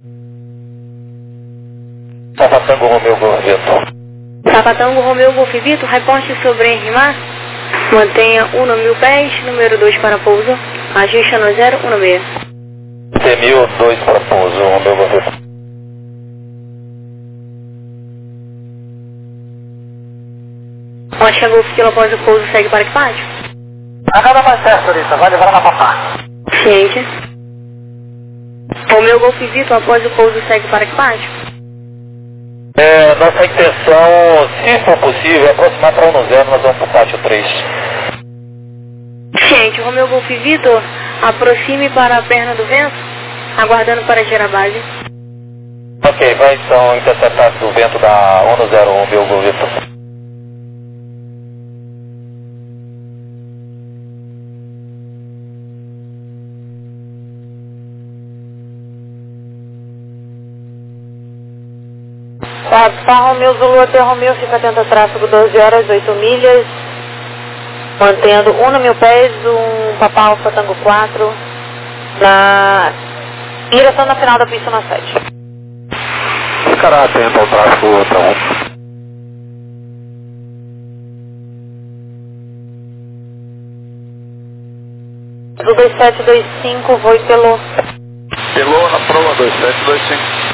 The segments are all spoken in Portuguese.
Papa Tango Romeu Golf Vitor. Papa Tango Romeu Golf Vitor, reporte sobre Henry Mar. Mantenha 1.000 pés, número 2 para pouso. Ajusta no 016. T1000, 2 para pouso, Romeu Golf Vitor. Oscar Golf Kilo após o pouso, segue para equipagem. Nada mais certo, senhorita, vai levar na papá. Ciente. Romeu Golf Vitor após o pouso, segue para equipagem. Nossa intenção, se for possível, é aproximar para 1-0, nós vamos para o pátio 3. Ciente, Romeu Golf Vitor, aproxime para a perna do vento, aguardando para gerar base. Ok, vai então interceptar do vento da 1-0, Romeu Golf Vitor. Papa Romeu Zulu até Romeu, fica atento a tráfego 12 horas, 8 milhas. Mantendo 1.000 pés, Papa Alfa Tango 4. Em direção na final da pista na 7. Ficará atento ao tráfego então. Do 2725, voe pelo. Pelou na prova 2725.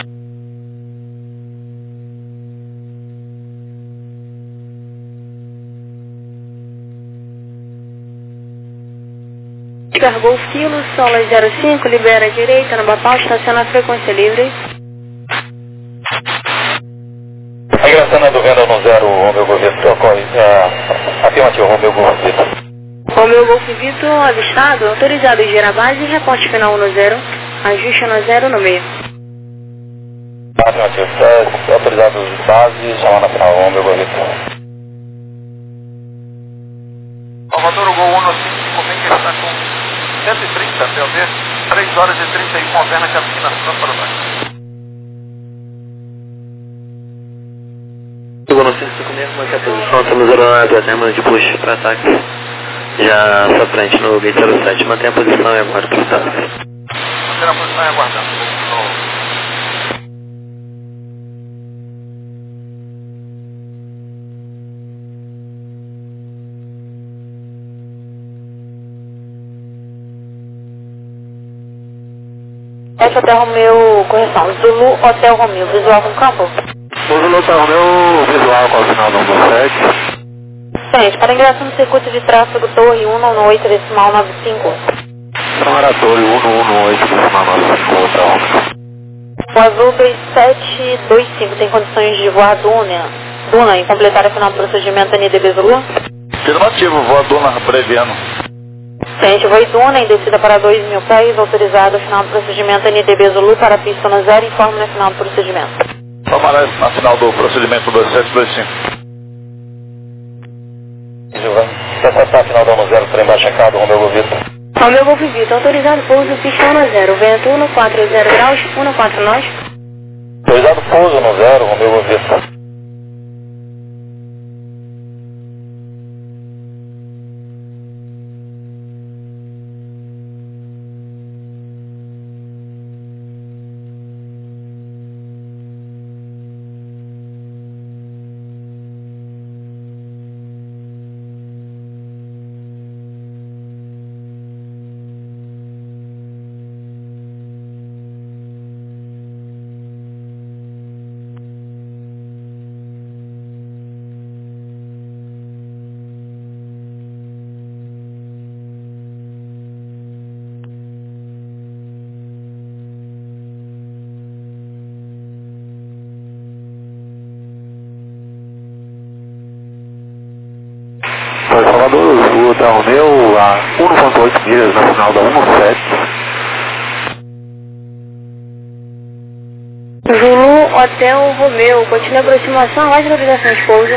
Oscar Golf Kilo, Sola 05, libera a direita no Bapau, estaciona a frequência livre. Ingressando do vento no 0, Romeu Golf Vitor, ocorre. Afirmativo, Romeu Golf Vitor. Romeu Golf Vitor, avistado, autorizado em gerar base, reporte final no 0, ajuste no 0 no meio. Afirmativo, autorizado de base, chamando a final, Romeu Golf Vitor. Salvador, o Gol 155, vem que ele está com 130 PLD, 3 horas e 31, alterna a cabina para nós. Chegou no 155, manter a posição, estamos 09 até mano de push para ataque. Já à sua frente no gate 07, mantenha a posição e aguarde para o táxi. Manter a posição e aguardando. Hotel Romeu, correção, Zulu Hotel Romeu, visual com campo. Zulu Hotel Romeu, visual com o final do 7. Gente, para ingresso no circuito de tráfego Torre 118, decimal 95. Sonora Torre 118, decimal 95, Hotel Romeu. O azul 2725 tem condições de voar Duna e completar a final do procedimento NDB Zulu? Afirmativo, voa Duna breviano. Gente, voe Duna em descida para 2.000 pés, autorizado ao final do procedimento NDB Zulu para a pista no 0, informe no final do procedimento. Aparece na final do procedimento 2725. Vai a final do 0, trem baixo checado, Romeu Golf Vitor. Romeu Golf Vitor, autorizado pouso, pista no 0, vento 140 graus, 14 nós. Autorizado pouso no 0, Romeu Golf Vitor. Salvador, o Hotel Romeu a 1.8 milhas na final da 17. Zulu Hotel Romeu, continua a aproximação, mais autorização de pouso.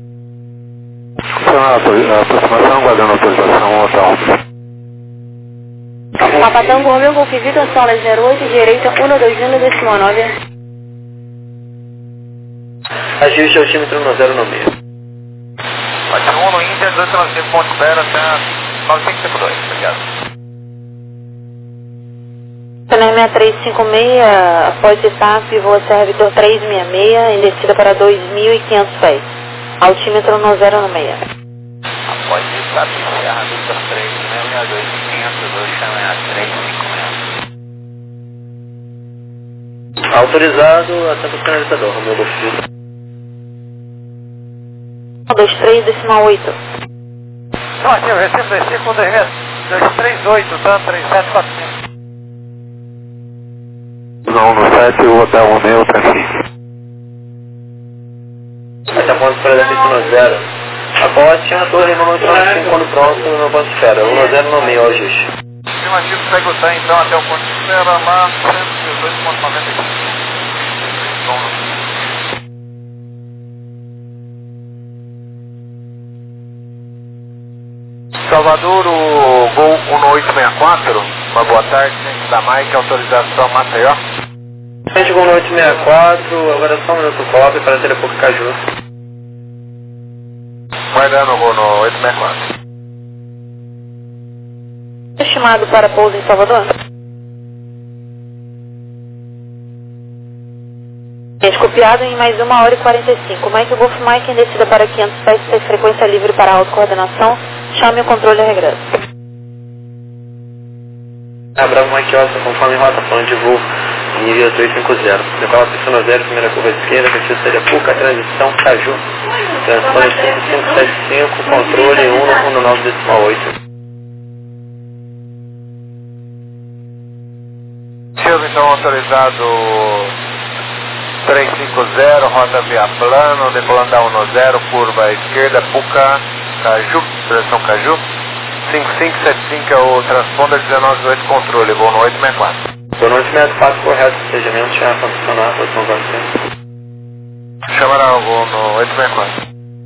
Aproximação, aguardando autorização, Hotel Romeu. Papa Tango Romeu, Golf Vitor, Sola 08, direita 121, decimal 9. Ajuste o altímetro no 0 no meio. Vai ter 1 no Índia, 235.0 até 9552, obrigado. Spinner 6356, após etapa, voa Serra Vitor 366, em descida para 2.500 pés. Altímetro no 096. Após etapa, Serra Vitor 366, 2.500, 2 Autorizado, atento ao sinalizador, Romeu Golf. 23,8. Não, aqui eu recebo 238, tá? 3745. Não, no 7, o Hotel Romeu, trafique. Até ponto para da pista no 0. Após tinha a torre no 95 quando pronto, no ponto de espera. 10 no meio, ajuste. Afirmativo, segue o trem então até o ponto de espera lá, 118,95. Salvador, o Gol 1864, uma boa tarde, gente da Mike, autorização Maceió. Gente, Gol 864, agora só um minuto cobre para Telepuc Caju. Guardando o Gol no 864. Estimado para pouso em Salvador? Copiado em mais 1h45. Mike Golf Mike em descida para 500 pés, tem frequência livre para autocoordenação. Chame o controle e regresso. Bravo Mike Oscar, conforme rota, plano de voo, nível 350. Decola pista no 0, primeira curva à esquerda, retiro Telepuca, transição Caju. Transpone 5575, controle 119,8. Silvio, então autorizado 350, rota via plano, decolando da 10, curva à esquerda, Puca, Caju, direção Caju. 5575 é o transponder 198 controle, voo no 864. Voo no 864, correto, procedimento já condicionado, posição vazia. Chamará o voo no 864.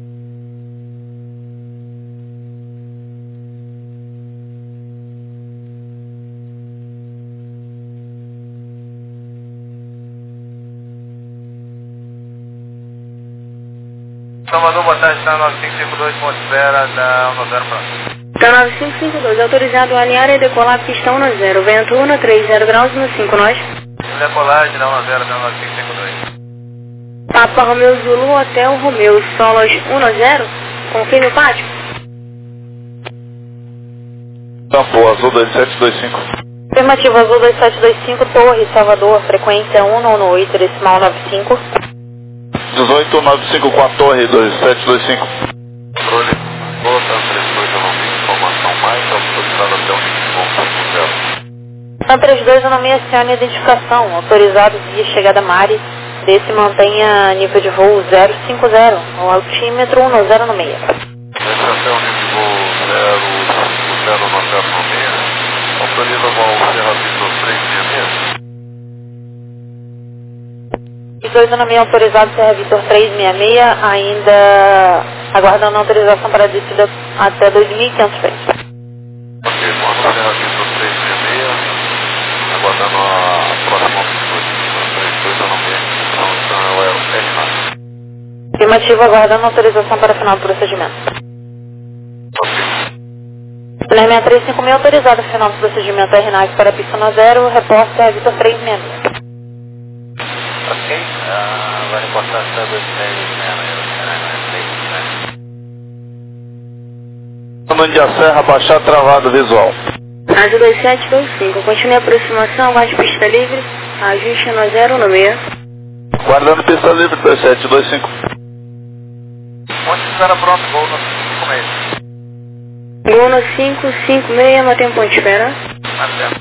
Salvador, boa tarde, está 9552, ponto de espera, da 10 pronto. Tá 9552, autorizado a alinhar e decolar pista 10, vento 130 graus no 5 nós. Decolagem da 10, da 9552. Papa Romeu Zulu, Hotel Romeu, solos 10, confirme o pátio. Campo Azul 2725. Afirmativo Azul 2725, Torre, Salvador, frequência 198, decimal 95. 1895 com a torre 2725. Controle, volta 32, eu não vi informação mais, autorizado até o São 32, eu não me acione identificação, autorizado de chegada Mari, desse mantenha nível de voo 050, o altímetro 10 no meio. Esse até o nível de voo 0 no 6, autoriza o voo Serra Vitor 366. 2 no meio, autorizado Serra Vitor 366, ainda aguardando autorização para a descida até 2.500 pés. Ok, vamos Serra Vitor 366, aguardando a próxima altitude. 32 no meio, então é o R9. Afirmativo, aguardando autorização para final do procedimento. Ok. Spinner 6356, autorizado final do procedimento R9 para a pista no 0, repórter Serra Vitor 366. Ok, vai reportar essa 2366. Comando de a Serra, baixar travado visual. Asa 2725, continue a aproximação, guarde pista livre, ajuste no 0 no meio. Guardando pista livre 2725. Onde espera pronto, voo no 556. Gol no 556, mantém ponto de espera. Até.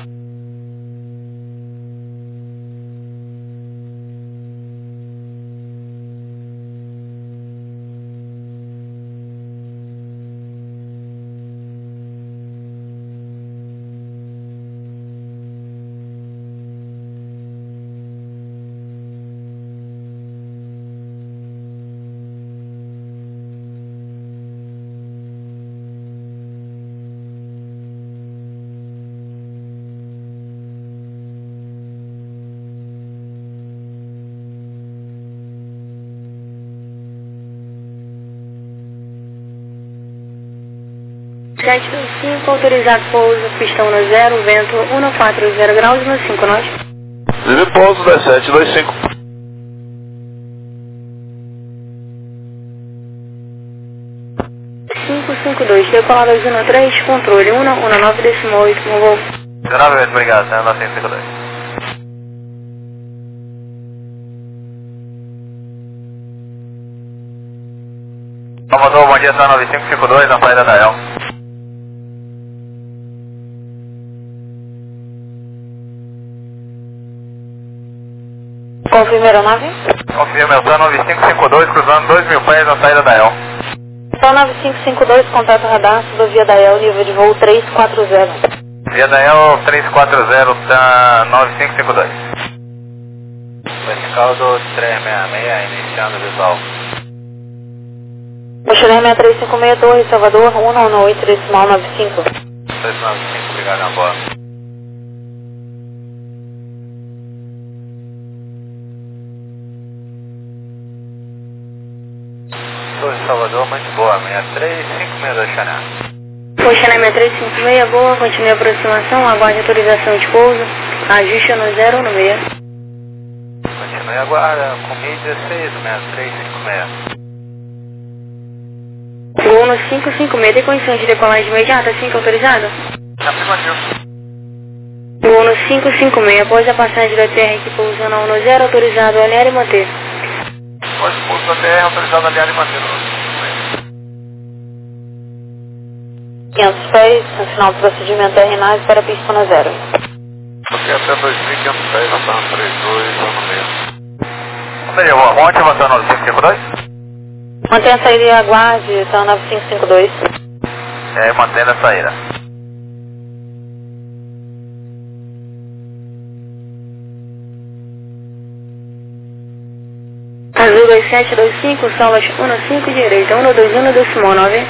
725, autorizado pouso, pistão no 0, vento 140 graus no 5 nós. Livre pouso 1725. Decolado 213, controle 119,8 com voo. 19,8, obrigado, 952. Salvador, bom dia, tá 9552, na saída da El. Confirma aeronave? Confirma, eu tô 9552, cruzando 2.000 pés na saída da El. Só 9552, contato radar, via da El, nível de voo 340. Via da El 340, tá 9552. Vertical 366, iniciando visual. Mochileiro 6356, Torre, Salvador, 118, decimal 95. 395, obrigado, na boa. Torre Salvador, muito boa, 6356 Chanel. Mochileiro 6356, boa, continue a aproximação, aguarde autorização de pouso, ajuste no 016. Continue aguarda, comi 16, 6356. Voo no 556, tem condições de decolagem imediata, assim que autorizado? Afirmativo. Voo no 556, após a passagem da TR aqui pousando ao 10, autorizado alinhar e manter. Após o pouso da TR, autorizado alinhar e manter. 500 pés, no final do procedimento RNAS para pista no 0. Ok, até 2.500 pés, avançando 32, no meio. Onde eu vou? Monte, avançando 9552? Mantenha a saída e aguarde, então 9552. Mantendo a saída. Azul 2725, solas 15, direita, 121, decimal 9.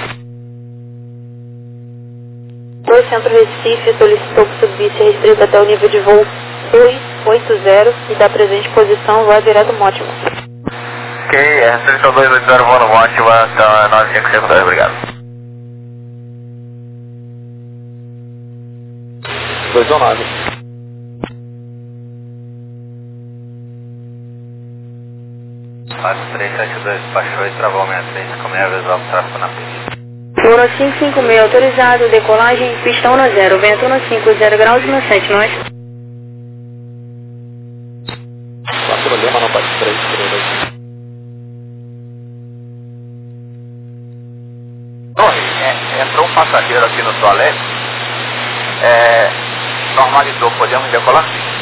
O Centro Recife solicitou que subisse restrito até o nível de voo 280 e da presente posição vai direto ao Mótimo. Ok, restrição 280, voo no monte, então 9552, obrigado. 219. Quase 372, baixou e travou 6356, visual pro tráfego na pista. Voo no 556, autorizado, decolagem, pistão no 0, vento no 50 graus no 7 nós. Problema não pode 3, 3. Entrou um passageiro aqui no toalete, normalizou, podemos decolar?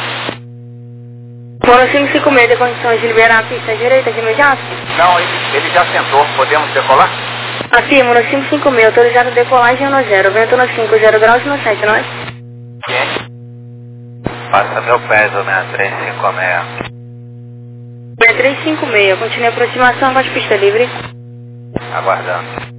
Voo no 556, tem condições de liberar a pista direita de imediato? Não, ele já sentou, podemos decolar? Afirmo no 556, autorizado decolagem no 0, vento no 50 graus no 7 nós. Passa meu peso, 6356. 6356, continue a aproximação, mais pista livre. Aguardando.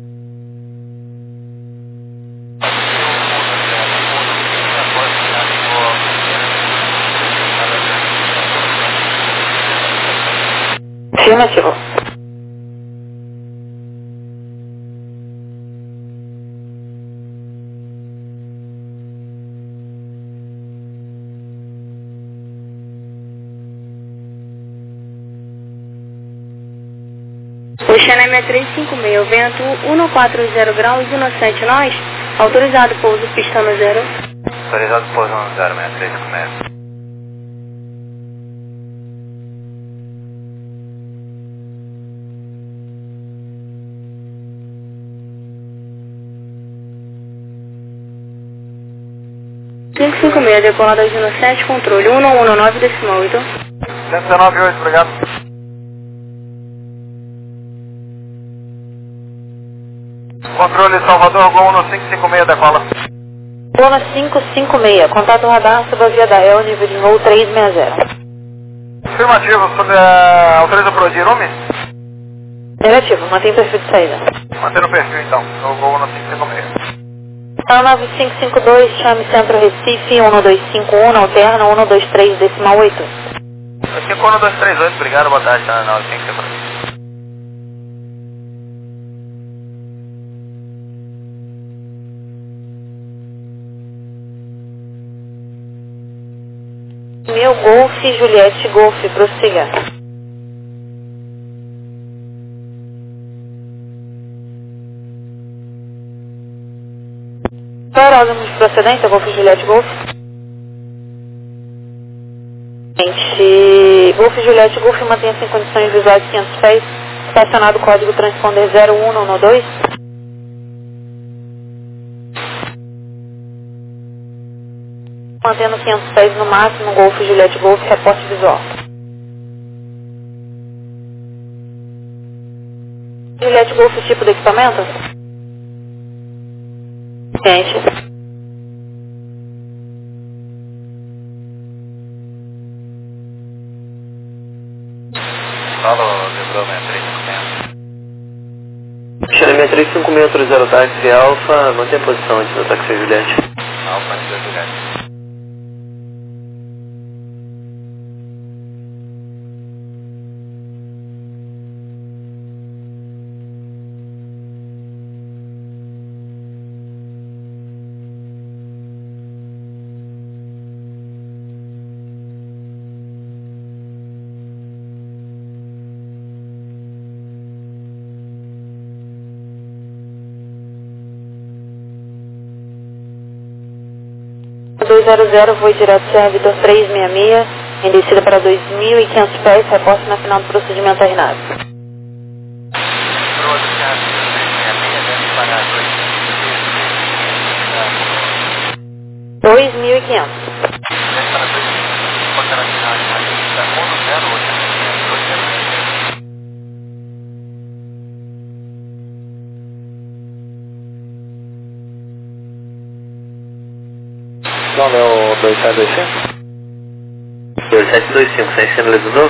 Afirmativo. O Chanel 6356, vento 140 graus e no 7 nós, autorizado pouso pista no 0. Autorizado pouso no 0, 6356. Decolada no 7, controle 119 decimal 8. 119,8, obrigado. Controle Salvador, Gol no 556, decola. Gol no 556, contato radar sobre a via da El, nível de voo 360. Afirmativo, sobre a autoriza para o Dirume? Negativo, mantém o perfil de saída. Mantendo o perfil então, o Gol no 556. Então 9552, chame Centro Recife, 1251, alterna 123, decimal 8. Aqui é 1238, obrigado, boa tarde, tá? Não, tem que ser para mim. Juliette, Golf, prossiga. Aeródromo de procedência, Golf, Juliette, Golf. Golf, Juliette, Golf, mantenha-se em condições visuais 500 pés. Estacionado código transponder 0112. Mantendo 500 pés no máximo, Golf, Juliette, Golf, reporte visual. Juliette, Golf, tipo de equipamento? Gente. Fala, lembrou, né? 350. Xeremia 35630 táxi Alfa, mantém a posição antes do táxi Juliette. Alfa antes da Juliette. Voo direto Serra Vitor 366, em descida para 2.500 pés, reporte na final do procedimento RNAV. Pro outro caso, 366 deve pagar 2.500. Deve para 2.500. Quando na final, está 1 no 0, outro Não é o 2725? 2725, sem sinalizador?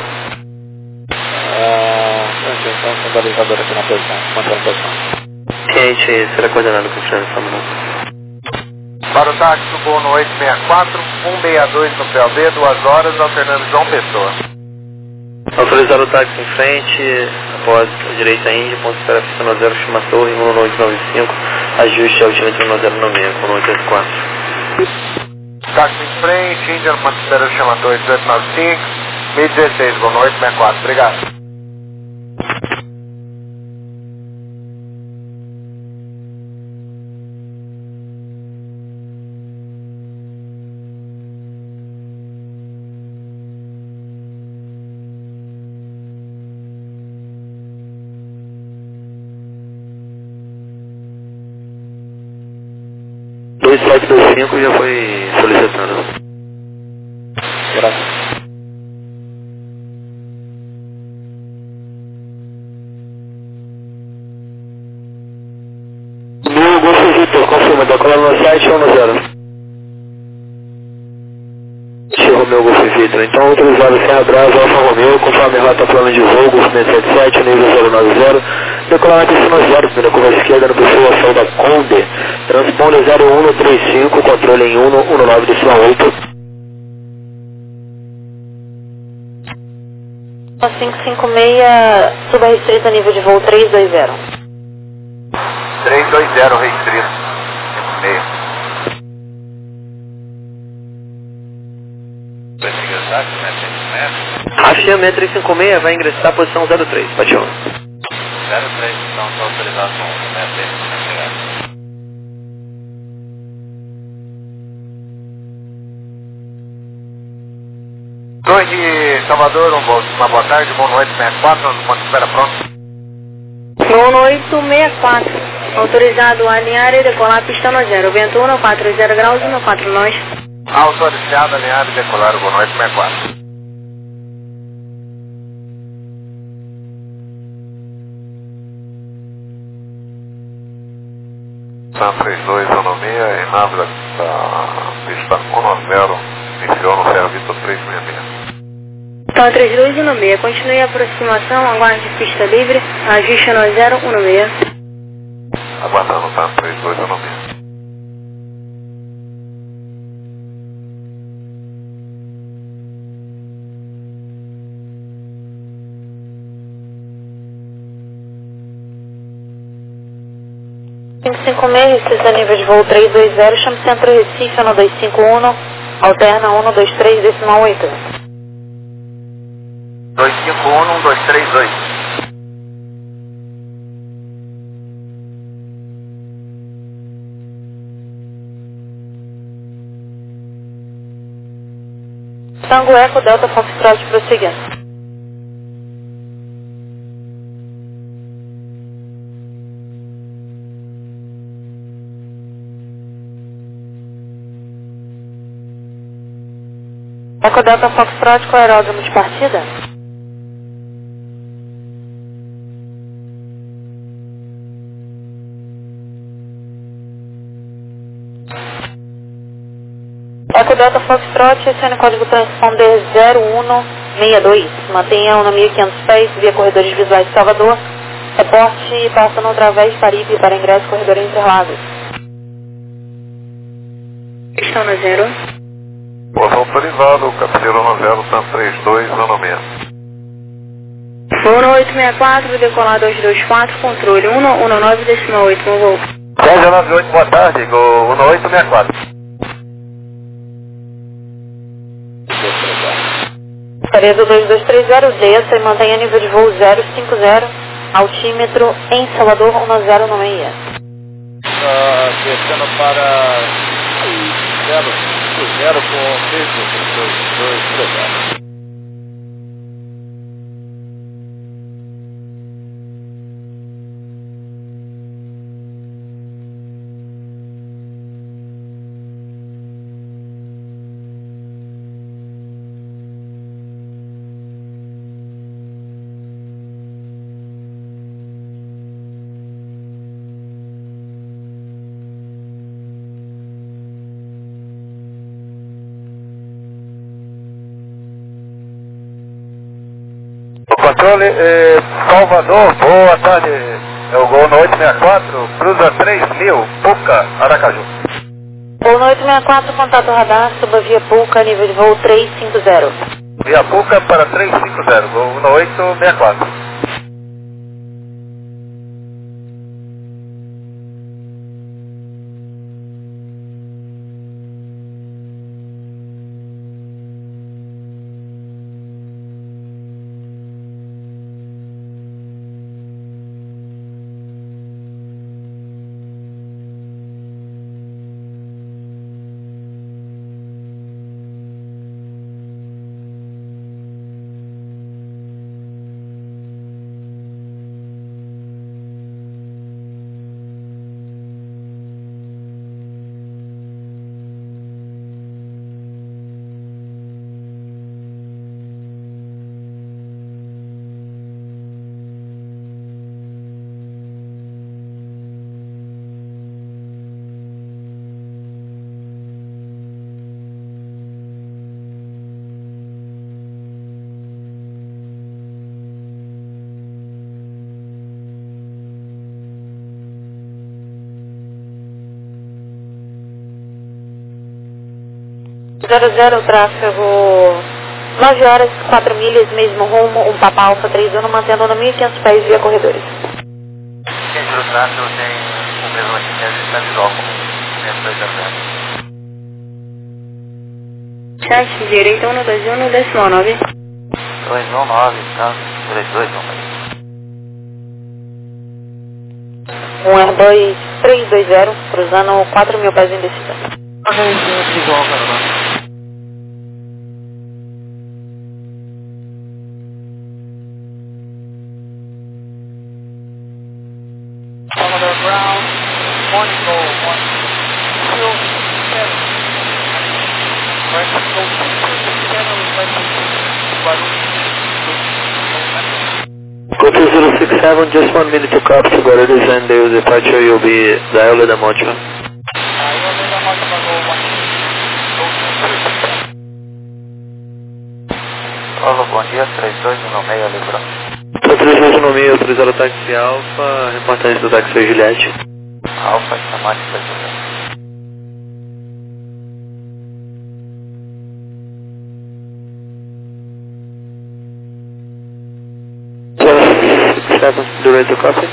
Então, sinalizador aqui na posição, mantendo a posição. Quente, será coordenado com o finalização do número. Para o táxi, voo no 864, 162 no PLD, 2 horas, alternando João Pessoa. Autorizar o táxi em frente, após a direita Índia, ponto de espera pista no 0, chama torre, 1895, ajuste altímetro no 096, com 884. Táxi em frente, Índia no ponto de espera chama torre 1895, 1016, boa noite, 64, obrigado. O 2725 já foi solicitado. Graças. Meu Golfo Vitor, confirma, decola no 710. Romeu Golfo Vitor, então autorizado Serra Brava, Alfa Romeu, conforme rota plano de voo, Golfo 677, nível 090, decolar na pista 0, primeira curva esquerda no perfil ação da Conde, transponder 0135, controle em 119,8. 556, suba restrita, nível de voo 320. 320, restrito. 56. Rafia 6356 vai ingressar a posição 03, bate 1. 03, então está autorizado com 63, Torre Salvador, uma boa tarde, boa noite, 64, no ponto de espera pronto. Voo no 864, autorizado a alinhar e decolar pista no 0, vento 140 graus, 14 nós. Autorizado, alinhado e decolar, boa noite, 64. Sam 3216, em nave da pista 190, iniciou no Serra Vitor 366. Então 3216, continue a aproximação, aguarde pista livre, ajuste no 016. Aguardando, tá? 3216. Restrita nível de voo 320, chame Centro Recife, no 251, alterna 123,8. 251-1238. Tango Eco Delta Foxtrot prosseguindo. Eco Delta Foxtrot, qual é o aeródromo de partida? Eco Delta Foxtrot, esse é o código transponder 0162. Mantenha a 1500 pés via corredores visuais de Salvador. Reporte passando através de Paripe para ingresso corredor Interlagos. Estão na 0. Portão Privado, cabeceira no 0, TAM 32, ano 6. Voo 864, decolar 224, controle 119,8, no voo. 1098, boa tarde, Gol 1864. Paredo 2230, desça e mantenha nível de voo 050, altímetro em Salvador 1096. Descendo para 0 com 6 2 Controle Salvador, boa tarde, é o Gol 864, cruza 3000, Puca, Aracaju. Voo 864, contato radar, suba via Puca, nível de voo 350. Via Puca para 350, Gol 1864. Zero, tráfego 9 horas, 4 milhas, mesmo rumo, um Papa Alfa 31, mantendo a 1500 pés via corredores. Entre o tráfego tem o mesmo aqui, está de logo, Chat, direita 121, 219. 219, tá? 3219. Um Airbus 320, cruzando 4.000 pés em descida. Ground, morning go, morning. Still 7. Right, go 6 Go 2067, just 1 minute to copy to Guarulhos and the departure you'll be dialed the Motima. Alô, bom dia, 3216, Librão. 3216, autorizado o táxi Alfa, reportagem do táxi Juliette. Alfa, chamada Juliette. Do radio copy?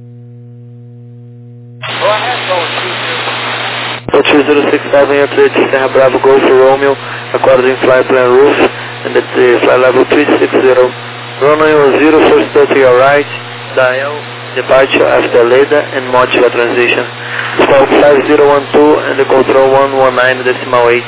Go ahead, go 2067, you're clear to Serra Bravo, Golf Romeo, according flight plan roof, and at the flight level 360. Runway 10, first to your right, dial, departure after Leda and modular transition. Squawk 5012 and the control 119.8.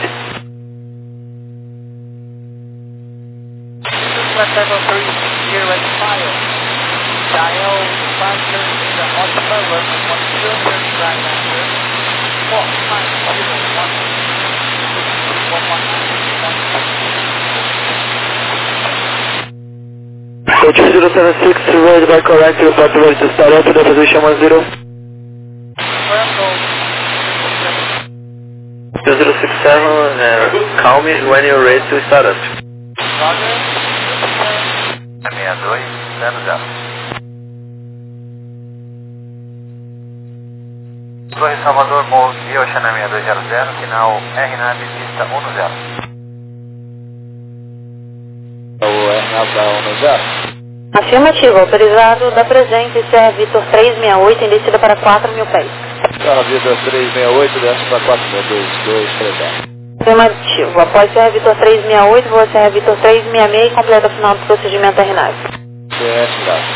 Dial departure in the modular runway 10, right after 2076, ready by correct, report ready to start up to the position 10. 2067, call me when you're ready to start up. 6200. Torre Salvador, Morro de Oxana 6200, final RNAV pista 10. O RNAV da 10. Afirmativo, autorizado da presente Serra Vitor 368 em descida para 4.000 pés. Serra Vitor 368, desce para 4.223. Afirmativo, após Serra Vitor 368, voa Serra Vitor 366 e completa o final do procedimento RNAV. CS,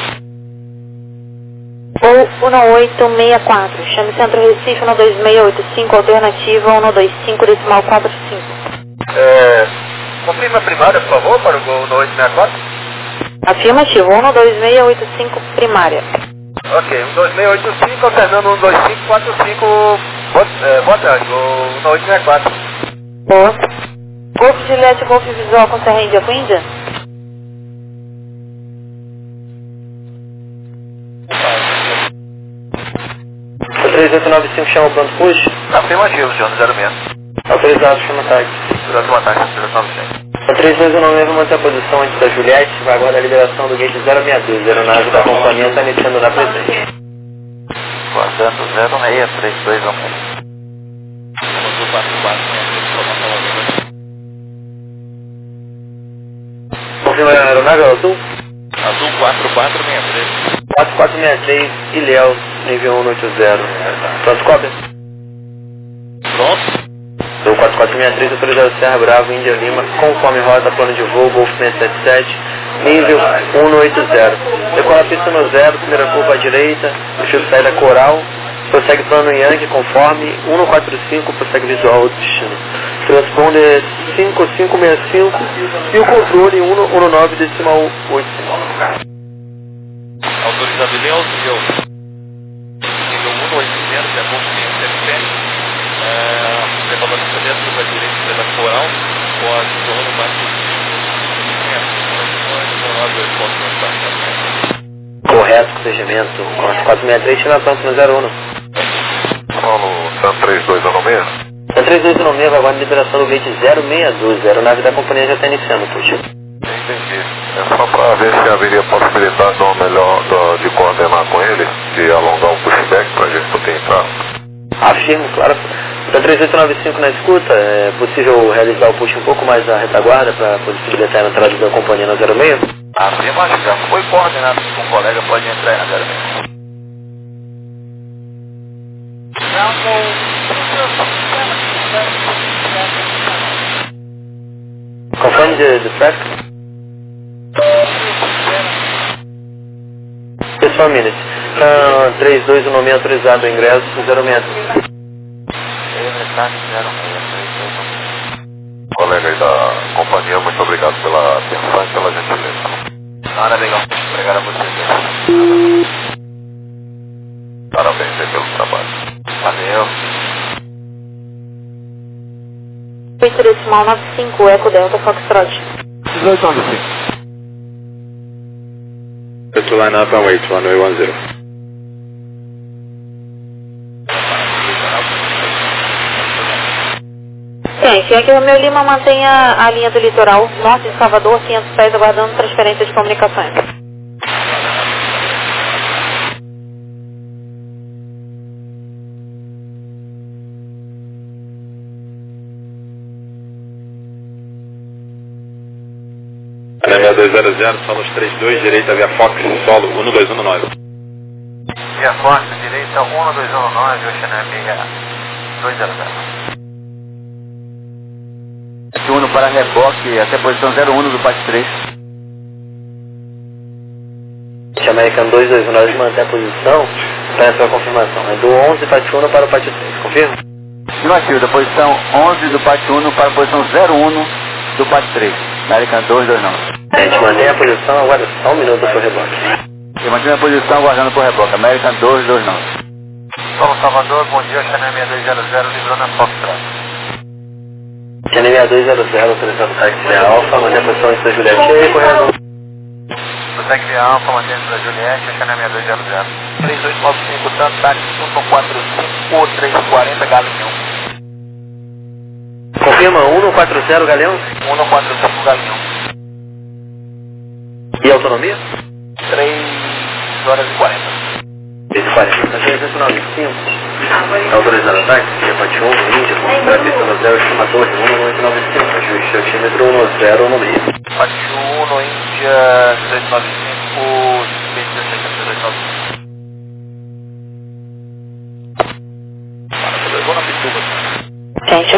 Ou 1864, chame Centro Recife 12685, alternativa 125, decimal 45. Confirma a primária, por favor, para o gol 1864. Afirmativo, 12685, primária. Ok, 12685, alternando 12545, boa tarde, gol 1864. Boa. Golf Juliette, Golf Visual com Serra Índia com Índia? O 3895 chama o pronto push? Afirmativo, senhor, 06. Autorizado, chama tarde. Durante uma taxa, 3895. A 3219 vai manter a posição antes da Juliette, vai agora a liberação do gate 062, a aeronave da companhia está iniciando na presente. Guardando 063216. Confirma a aeronave azul? Azul 4463. 4463, Ilhéus, nível 180. Pronto, cópia? Pronto. Do 4463, autorizado Serra Bravo, Índia Lima, conforme rota, plano de voo, Golf 677, nível 180. Decola a pista no 0, primeira curva à direita, deixa saída Coral, prossegue plano Yankee, conforme 145, prossegue visual ao destino. Transponder 5565 e o controle 119 decimal 8. Autorizado Ilhéus, nível 1800, é a Golf 677. Decola a pista dentro, curva à direita, saída Coral, pode correr no máximo 5 Correto, procedimento. 463, chama pronto no 01. Paulo, San 3216. A 3216 vai agora em liberação do gate 062, a aeronave da companhia já está iniciando, puxa. Entendi. É só para ver se haveria possibilidade de coordenar com ele, de alongar um pushback para a gente poder entrar. Afirmo, claro. Da 3895 na escuta, é possível realizar o push um pouco mais na retaguarda para possibilitar a entrada da companhia na 06? Afirmativo, já foi coordenado com um colega, pode entrar aí na 06. Confirm the traffic? Just 1 minute. 3216 autorizado o ingresso 06. Colega aí da companhia, muito obrigado pela atenção e pela gentileza. Nada legal, obrigado a vocês. Parabéns aí pelo trabalho. Valeu. Feito decimal 95, Eco Delta Foxtrot. 1895. To line up and wait, runway 10. Gente, é que o meu Lima mantenha a linha do litoral norte de Salvador, 500 pés, aguardando transferência de comunicações. Ana 6200, solos 32, direita via Fox, solo 1219. Via Fox, direita 1219, Oceaneia 200. Uno para reboque até a posição 01 do PAC 3. American 221, mantém a posição, peço a confirmação. É do 11 pátio 1 para o pátio 3, confirma? Afirmativo, da posição 11 do pátio 1 para a posição 01 do pátio 3. American 229. A gente mantém a posição, agora só um minuto para o reboque. Eu mantenho a posição aguardando por reboque. American 229. Solo Salvador, bom dia, Chanel 6200, livrou na Foxtrot. Chanel 6200, autorizado o táxi da Alfa, mantém a posição antes da Juliette e correndo. Prossegue via Alfa, mantém antes da Juliette, Chanel 6200. 3895, tanto táxi 145, 340, Galinhão. Confirma 140, Galeão? 145, Galinhão. E autonomia? 3 horas e 40. 3h40. Na 395, autorizado o táxi, repate 1, Índia, para a pista no 0, estima 12, 19895, ajuste altímetro 10 no meio. Repate 1 no Índia, 395, pista 295. Vou na Pituba. Gente.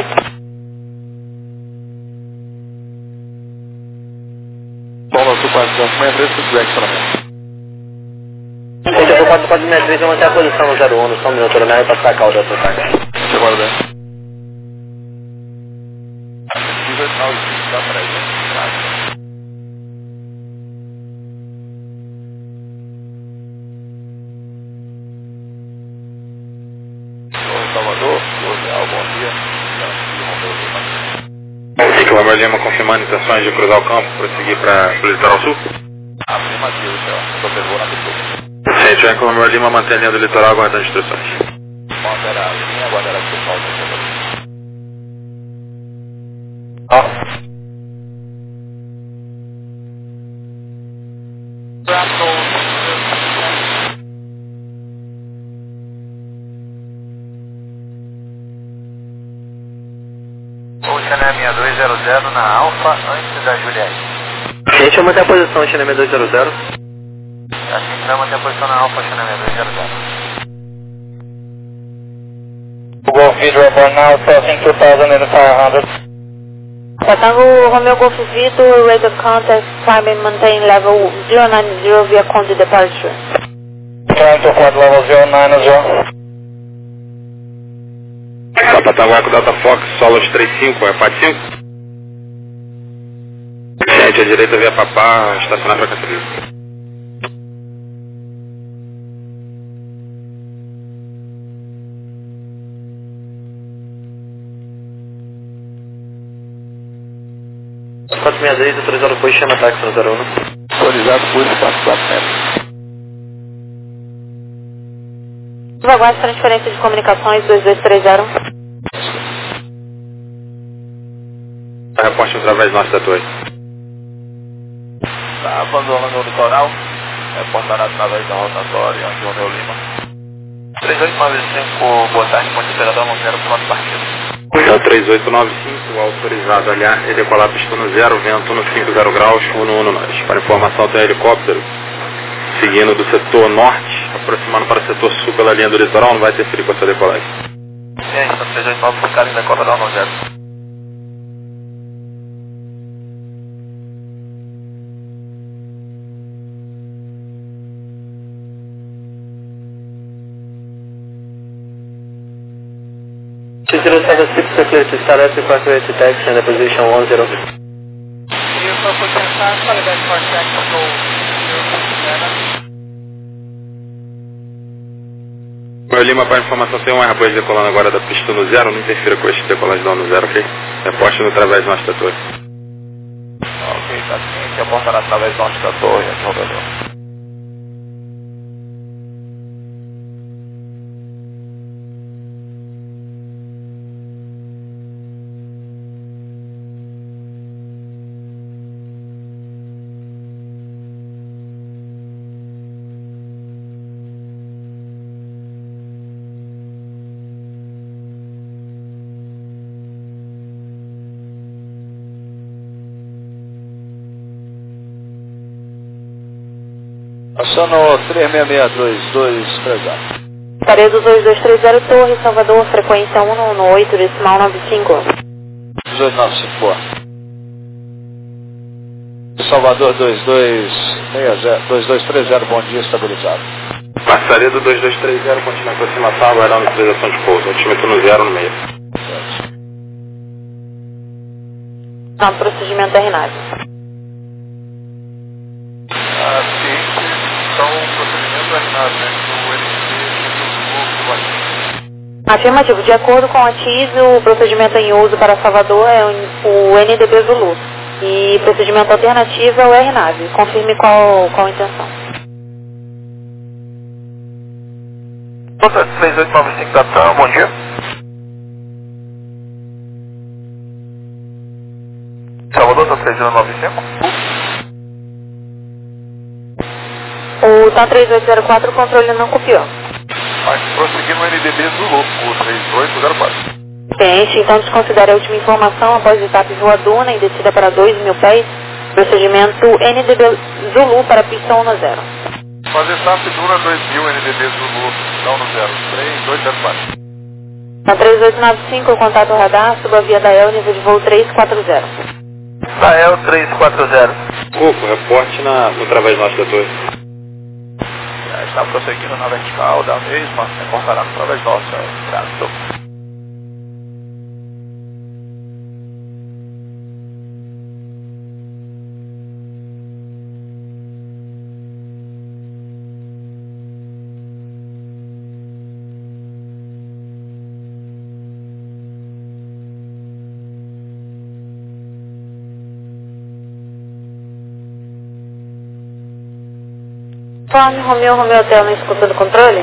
Paulo, Sul 463, se quiser estacionamento. Gente, eu vou 463, eu manter a posição no 01, só um minuto, eu para sacar o da sua carga. Deixa eu guardar. 289, dá pra ir. Salvador, bom dia. Clamor Lima confirmando intenções de cruzar o campo, prosseguir para o litoral sul. Afirmativo, senhor. Observou na Pituba. Gente, Clamor Lima mantém a linha do litoral aguardando instruções. Manter a linha, aguardar a pessoal do O Chanel 6200 na Alfa antes da Juliette. Gente, eu manter a posição, Chanel 6200. Assim que vai manter a posição na Alfa, Chanel 6200. Golf Vitor Airborne now, crossing 2500. Tango Romeo Golf Vitor, rate of contact, climb and maintain level 090 via Conde departure. Trying to quad level 090. Papatanguaco Delta Fox, Solos 35, é PAT 5. Gente, à direita via Papá, estacionar para Catarina. Os 463, autorizado depois, chama táxi no 01. Autorizado por 440. Aguarde transferência de comunicações 2230. Reporte através norte da torre. Está abandonando o litoral. Reportará através da rotatória, João Lima. 3895, boa tarde, ponte operador, não quero pronto partido. É o 3895, autorizado aliar e decolar pista no 0, vento no 50 graus, 119. Para informação, tem um helicóptero seguindo do setor norte, aproximando para o setor sul pela linha do litoral, não vai ter frio com essa decolagem. Sim, 389, ficar em decolar no 0. Zero 76, clear to start at 480 taxi and the position 10. E eu só fui pensar, qualidade for technical, Meu Lima, para informação, tem um Airbus decolando agora da pista no 0, não interfira com este decolagem no 0, ok? Reporte no através norte da torre. Ok, tá sim, que apontará através norte da torre, jogador. Aciono 366230. Paredo 2230, Torre, Salvador, frequência 118, decimal 95. 1895, boa. Salvador 2230, bom dia, estabilizado. Passaria do 2230, continua a aproximação, aguardando a autorização de pouso. Altímetro no 0 no meio. Não, procedimento RNAV. Ciente, então o procedimento RNAV, né? Afirmativo. De acordo com a TIS, o procedimento em uso para Salvador é o NDB Zulu. E procedimento alternativo é o RNAV. Confirme qual a intenção. Nota 3895 da TAM, bom dia. Salvador, tá 3895. O TAM 3804, o controle não copiou. Mas prosseguindo o NDB Zulu, o 3804. Ciente, então desconsidere a última informação após etapa voadora em descida para 2.000 pés. Procedimento NDB Zulu para pista 1 no 0. Fazer TAP Duna 2000 NDB Zulu, não no 0, 3204. Na 3895, o contato radar, suba a via da EL, nível de voo 340. Da EL 340. Opa, reporte no través norte da torre. Já está prosseguindo na vertical da mesma, reportará no través nossa, grato. Conforme Romeo Hotel na escuta do controle.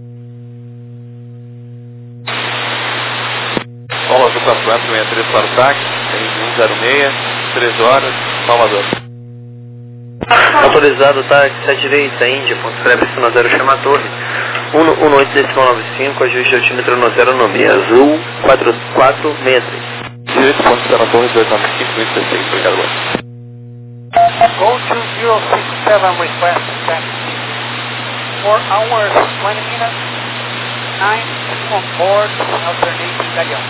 Bom, Azul 4463 para o táxi, 106, 3 horas, Salvador. Autorizado táxi, 7 direita, Índia, ponto pré-pista no 0, chama a torre. 118,95, ajuste altímetro no 0, nome Azul 4463. Direito, ponto para a torre, 295, 116, obrigado, boa. Go to 067, request taxi. 4 hours, 20 minutes, 9 on board, alternating Italian.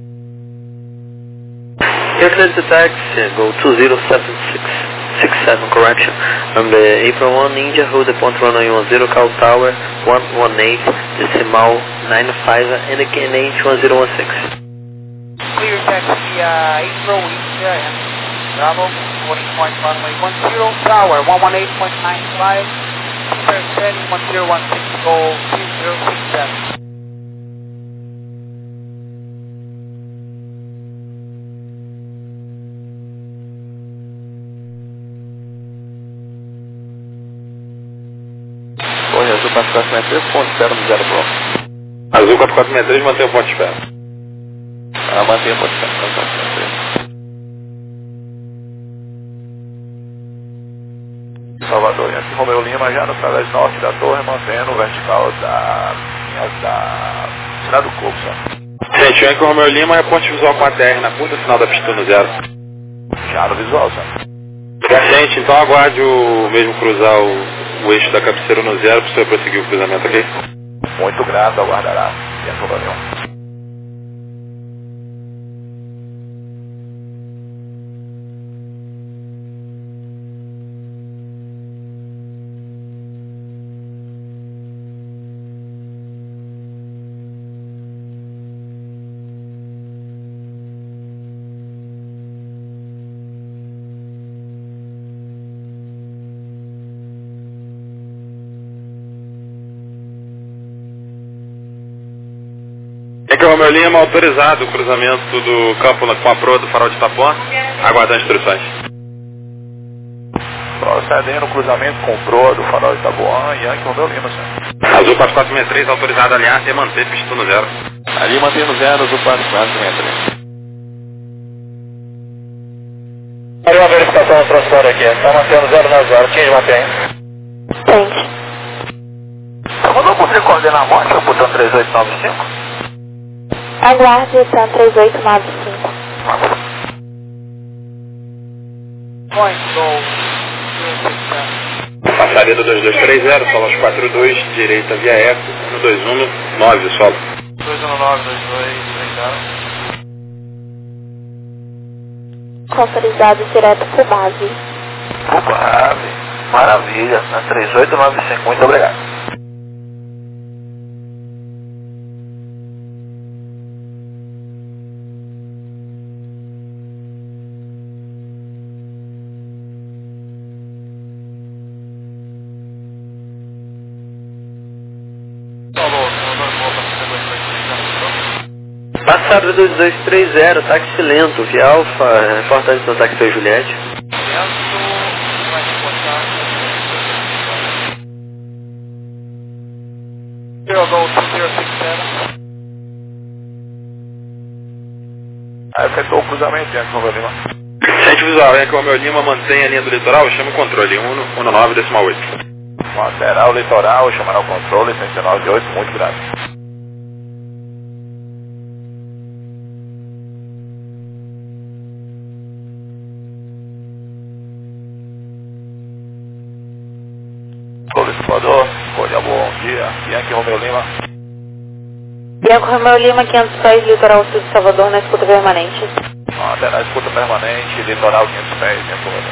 Here cleared the taxi, go 20767, correction. From the April 1 India, hold the point runway 10, call tower 118, decimal 95, indicate H1016. Clear taxi, April, India, and Bravo, boarding point runway 10, tower 118.95, clear setting 1016, go 2067. Torre Azul 4463, ponto espera no 0 bloco. Azul 4463, mantém o ponto de espera. Mantenha o ponto de espera, 4463. Salvador, e aqui Romeu Lima já no través norte da torre, mantendo o vertical da Cidade do Coco, sabe? Gente, Yankee Romeo Lima, reporte visual com a TR na ponta final da pista no 0. Já no visual, sabe? Gente, então aguarde o mesmo cruzar o eixo da cabeceira no 0 para o senhor prosseguir o cruzamento aqui. Muito grato, aguardará. Yankee Romeu Lima. Yankee Romeo Lima, autorizado o cruzamento do campo com a proa do farol de Itapuã, aguardando instruções. Procedendo o cruzamento com o proa do farol de Itapuã, Yankee Romeu Lima, senhor. Azul 4463, autorizado a alinhar e manter pista no 0. Ali mantém no 0, Azul 4463. Olha uma verificação do transponder aqui, está mantendo 0 na 0, quem mantém? Ciente. Salvador, poderia coordenar a morte, o botão 3895? Aguarde o TAM 3895. Point, go 067. Passaria do 2230, solo aos 42, direita via eco, 1219, solo. 219, 2230. Autorizado direto por base. Opa, maravilha, na 3895, muito obrigado. Passado 2230, táxi lento, via Alfa, reportagem do táxi foi Juliette. Aí efetuou o cruzamento, Yankee Romeo Lima. Gente visual, Yankee Romeo Lima, mantém a linha do litoral, chama o controle, 119,8. Manterá o litoral, chamará o controle, 119,8, muito grave. Colisador, escolha bom dia, Yankee Romeo Lima. Yankee Romeo Lima, 500 pés, litoral sul de Salvador, na escuta permanente. Até na escuta permanente, litoral 500 pés, Yankee Romeo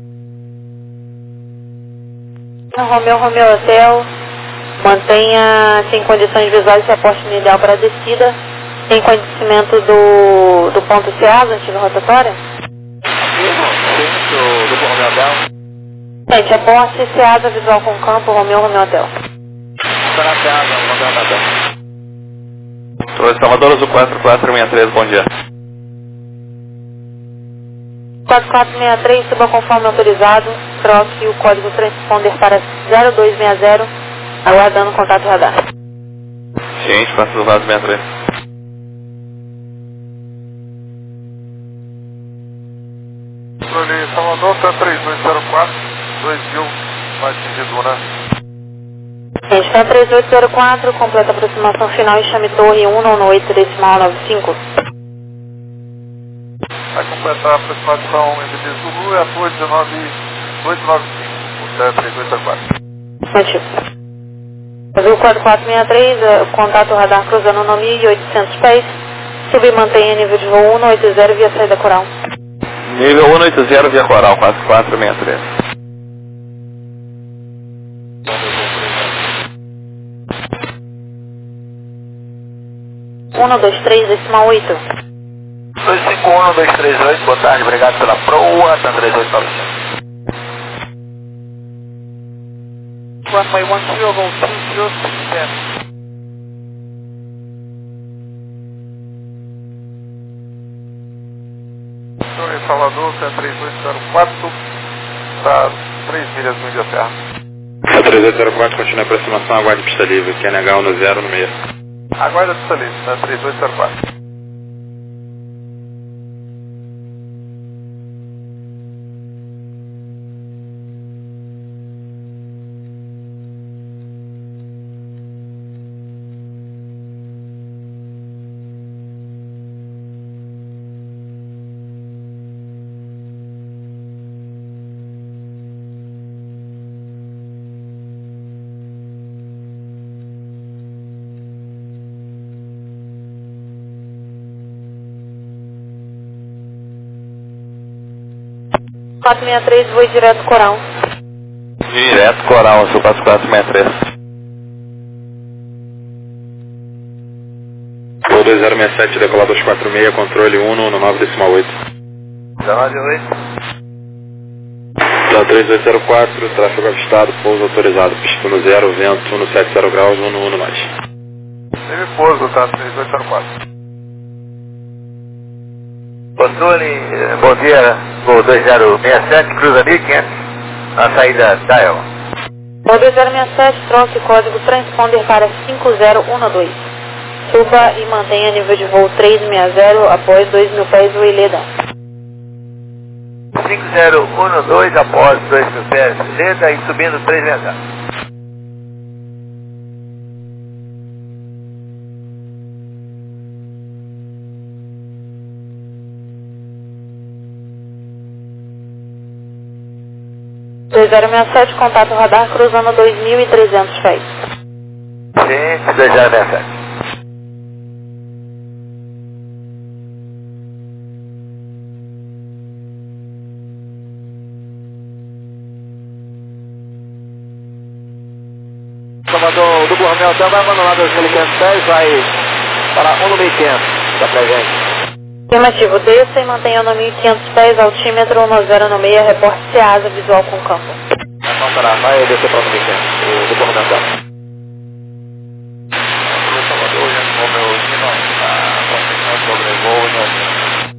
Lima. Romeo Hotel, mantenha sem condições visuais seu aporte ideal para a descida, tem conhecimento do ponto CEASA, antiga rotatória? Sim, do Romeo Hotel. Gente, aporte CEASA visual com campo, Romeo Hotel. Está na CEASA, Romeo Hotel. Salvador Azul 4463, bom dia. 4463, suba conforme autorizado, troque o código transponder para 0260, aguardando contato radar. Ciente, passa dos lados 63. Salvador, tá 3204, 2000, vai atingir Duna. Gente, está 3804, completa a aproximação final e chame torre 198,95. Vai completar a aproximação entre Zulu e a torre 19895, o 3204. Motivo. Azul 4463, contato radar cruzando no 1800 pés, sub e mantenha nível de voo 180 via saída coral. Nível 180 via coral, 4463. Uno, dois, três, decimal 8. 251, 238, boa tarde, obrigado pela proa, tá 3895. Runway 10, go 2067. Torre Salvador, 3804, tá 3 milhas no Índia Serra. 3804, continua a aproximação, aguarde pista livre, QNH 10 no meio. Aguarda pista livre, tá 3804. Quatro 463, voo direto coral. Direto coral, Azul 4463. Voo 2067, decolado 246, controle 119,8. 19,8. Tá 3804, tráfego avistado, pouso autorizado, pista no 0, vento 170 graus, 11 mais. Teve pouso, tá 3804. Controle, bom dia, voo 2067, cruza 1500, na saída Dial. Voo 2067, troque código transponder para 5012. Suba e mantenha nível de voo 360 após 2.000 pés o Ileda. 5012 após 2.000 pés, lenta e subindo 360. Dois 2067, contato radar cruzando 2.300 pés. Sim, 2067. Salvador, duplo Romeo Hotel vai abandonar 2.500 pés, vai para 1.500, tá pra gente. Afirmativo, desça e mantenha no 1.500 pés, altímetro 1096, reporte Ceasa, visual com campo. Então será, vai descer para 1.500, o duplo Romeo Hotel. Salvador, Yankee Romeo Lima, confirmando sobrevoo e nós.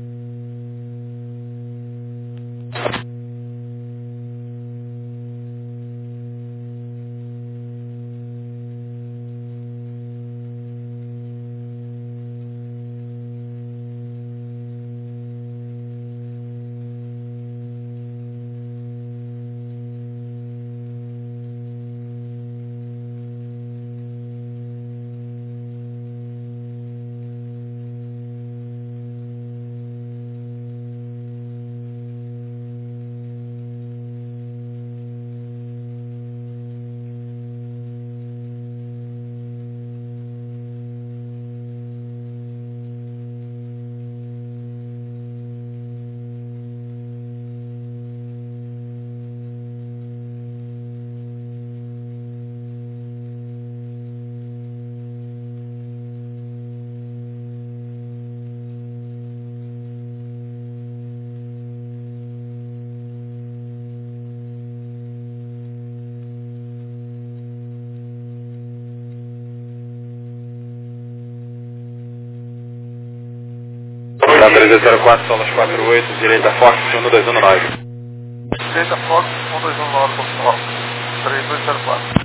Tá 304, solas 48, direita Fox, 1219. Direita Fox, 1219, pessoal. 3204.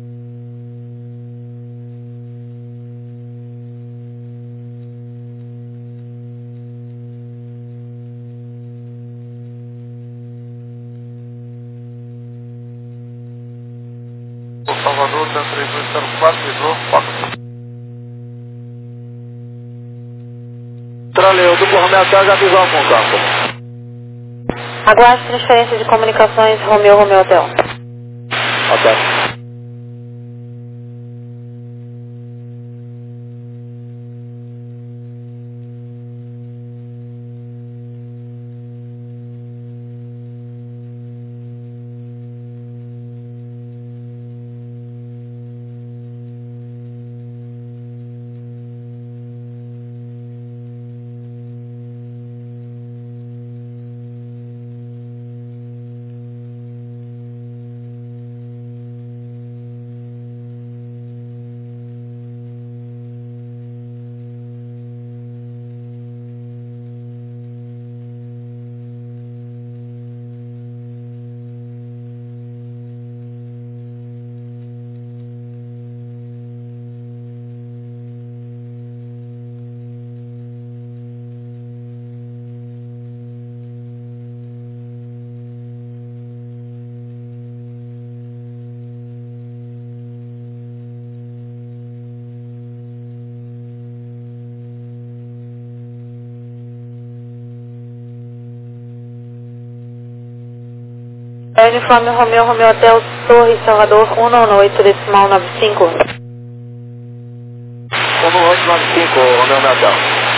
Salvador, 3204, livrou, Fox. Traleu, duplo Romeo Hotel, já visual com o campo. Aguarde transferência de comunicações Romeo Hotel. Hotel. Uniforme Romeo Hotel, Torre Salvador, 198, decimal 95. 1895, Romeo Hotel.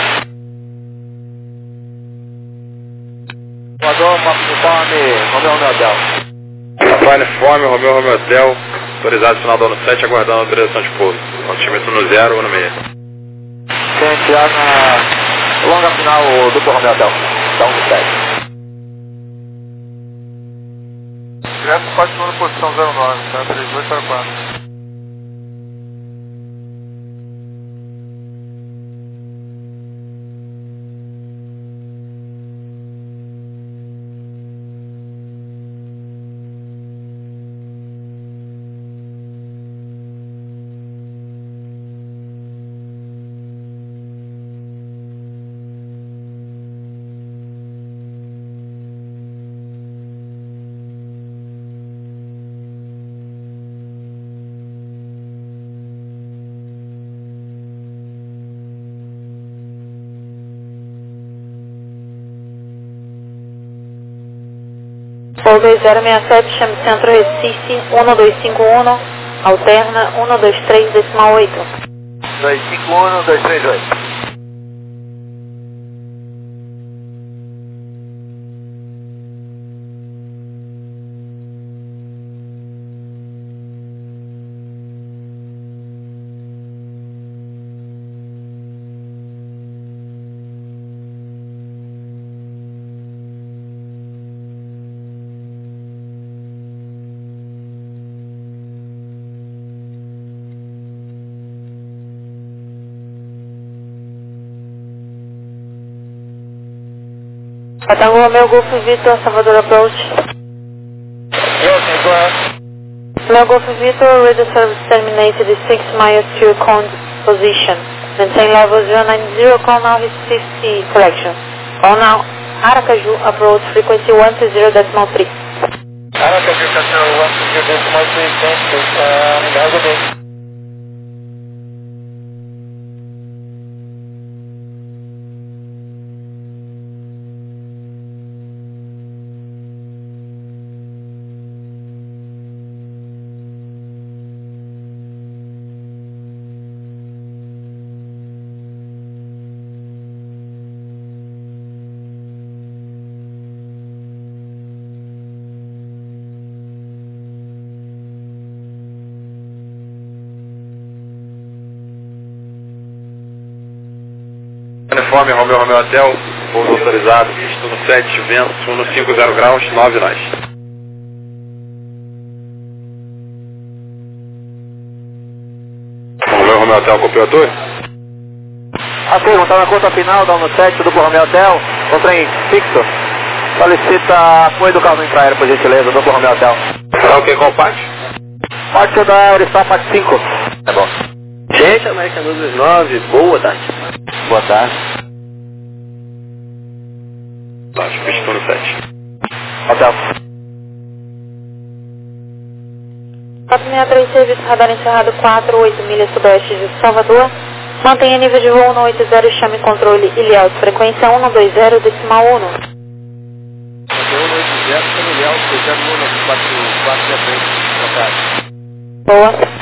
Salvador, Papo Uniforme, Romeo Hotel. Rafael Uniforme, Romeo Hotel, autorizado final do ano 7, aguardando a autorização de pouso. Altímetro no 016. Gente, na longa final, o duplo Romeo Hotel. Tá 17. Direto, continua na posição 09, tá? 3204. Voo 2067, chame Centro Recife, 1251, alterna 123, decimal 8. 251, 238. Tango Romeo Golf Victor, Salvador Approach. Go ahead. Romeo Golf Victor, radio service terminated 6 miles to your cone position. Maintain level 090, call now is 50 correction. Call now Aracaju approach frequency 120.3. Aracaju Control 120.3, thank you. Have a good day. Uniforme Romeo Hotel, pouso autorizado, visto no 7, vento 150 graus, 9 nós. Romeo Hotel, copiou a torre? Ok, vamos estar na conta final, dá no 7 do Romeo Hotel, com trem fixo. Solicita apoio do carro infraero, por gentileza, do Romeo Hotel. Tá ok, qual parte? Parte da Eurostar, parte 5. Tá bom. Gente, American 229, boa tarde. Boa tarde. Baixo, visto no 7. Hotel. 463, serviço radar encerrado 48 milhas sudoeste de Salvador. Mantenha nível de voo 180 e chame controle ilha alto. Frequência 120, decimal 1. 180, chame ilha alto, 4 boa tarde. Boa.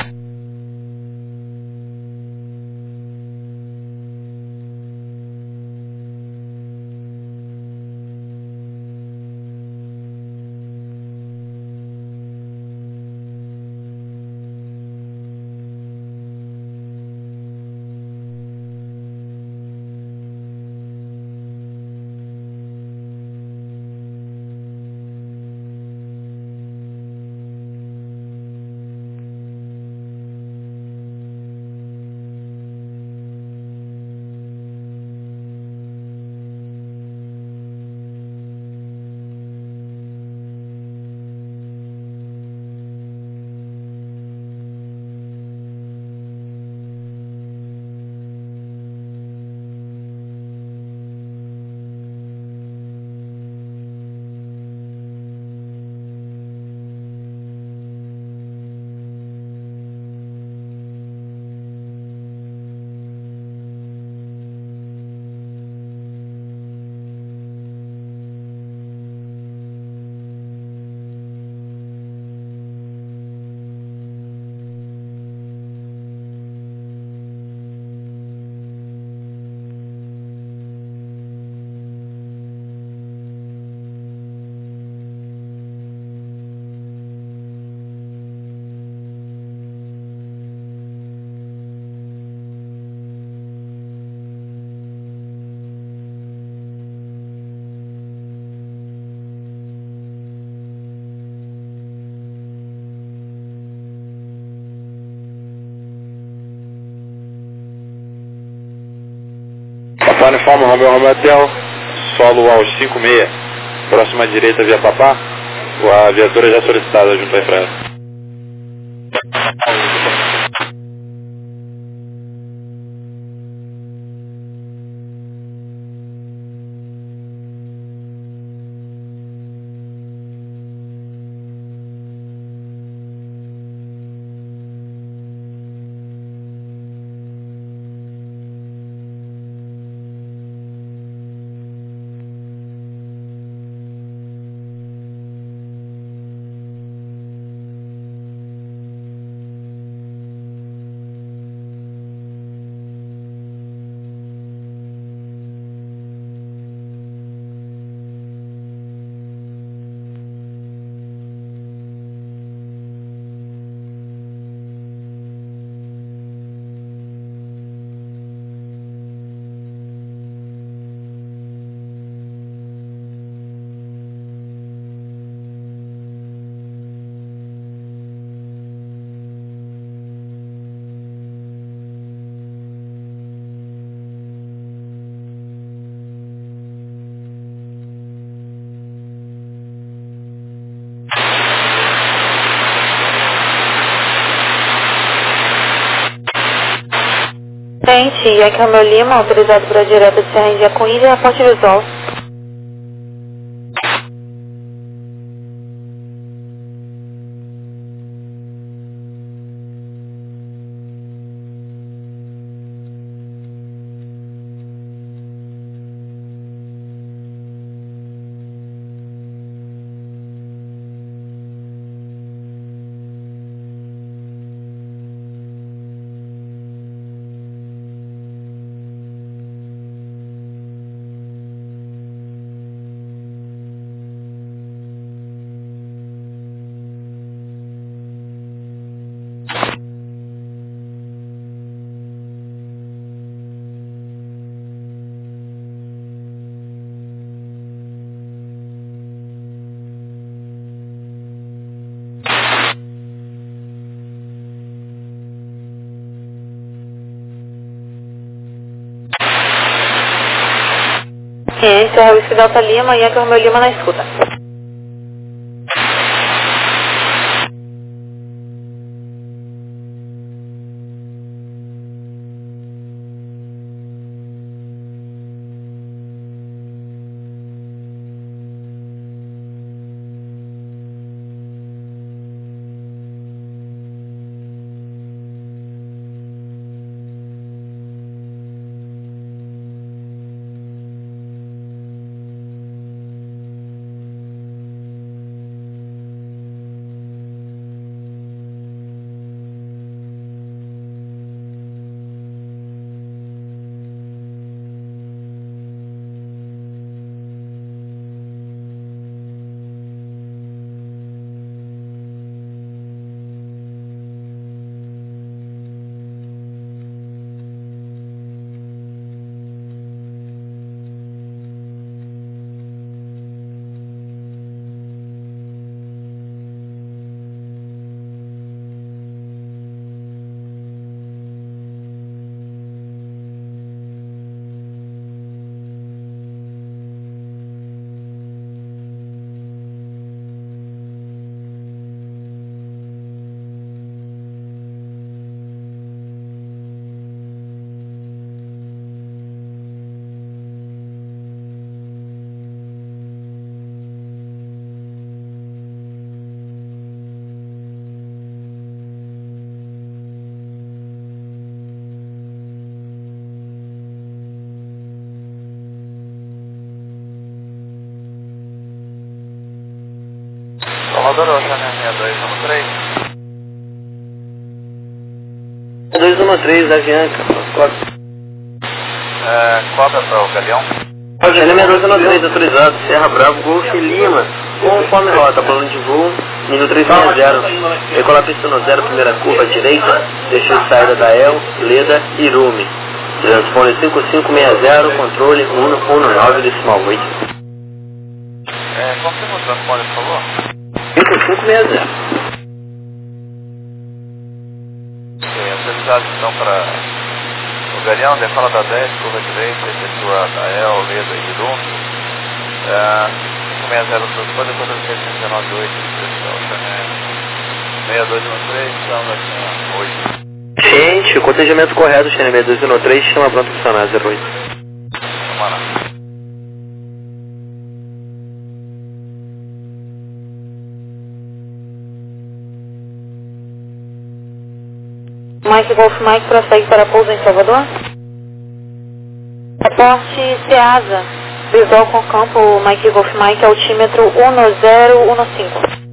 Papá Uniforme Romeo Hotel, solo aos 56, próxima direita via Papá, a viatura já solicitada junto à Infraero. Ciente, Yankee Romeo Lima, autorizado para a direta de Serra Índia com Ilha, ponte visual. Ciência, Whisky Delta Lima, Yankee Romeo Lima na escuta. Salvador, Oceania 6213. 213, Avianca, cópia. Cobra para o Galeão. Oceania 213, autorizado, Serra Bravo, Golf Lima, conforme rota, plano de voo, nível 360. Decolar pista no 0, primeira curva direita, deixou saída da El, Leda, Irume. Transpone 5560, controle 119, decimal 8. Confirma o transponder, por favor. 5560. Autorizado então para o Galeão, decola da 10, curva direita, efetua da El, Leda e Irume. 560 transponder, contra 619, 8, Oceania 6213, estamos aqui na 8. Gente, o cotejamento correto, Xenemê 213, chama pronto funcionar 08. Vamos lá. Mike Golf Mike prossegue para pouso em Salvador. Reporte Ceasa, visual com campo Mike Golf Mike, altímetro 1015.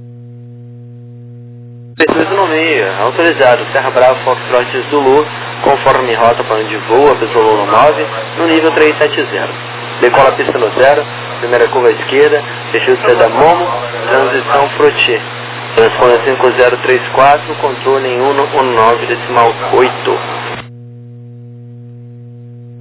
296, autorizado, Serra Brava, Foxtrot Zulu, conforme rota plano de voo, Absoluto 9, no nível 370. Decola a pista no 0, primeira curva à esquerda, fechou da Momo, transição Froti. Transpone 5034, controle em 119, decimal 8.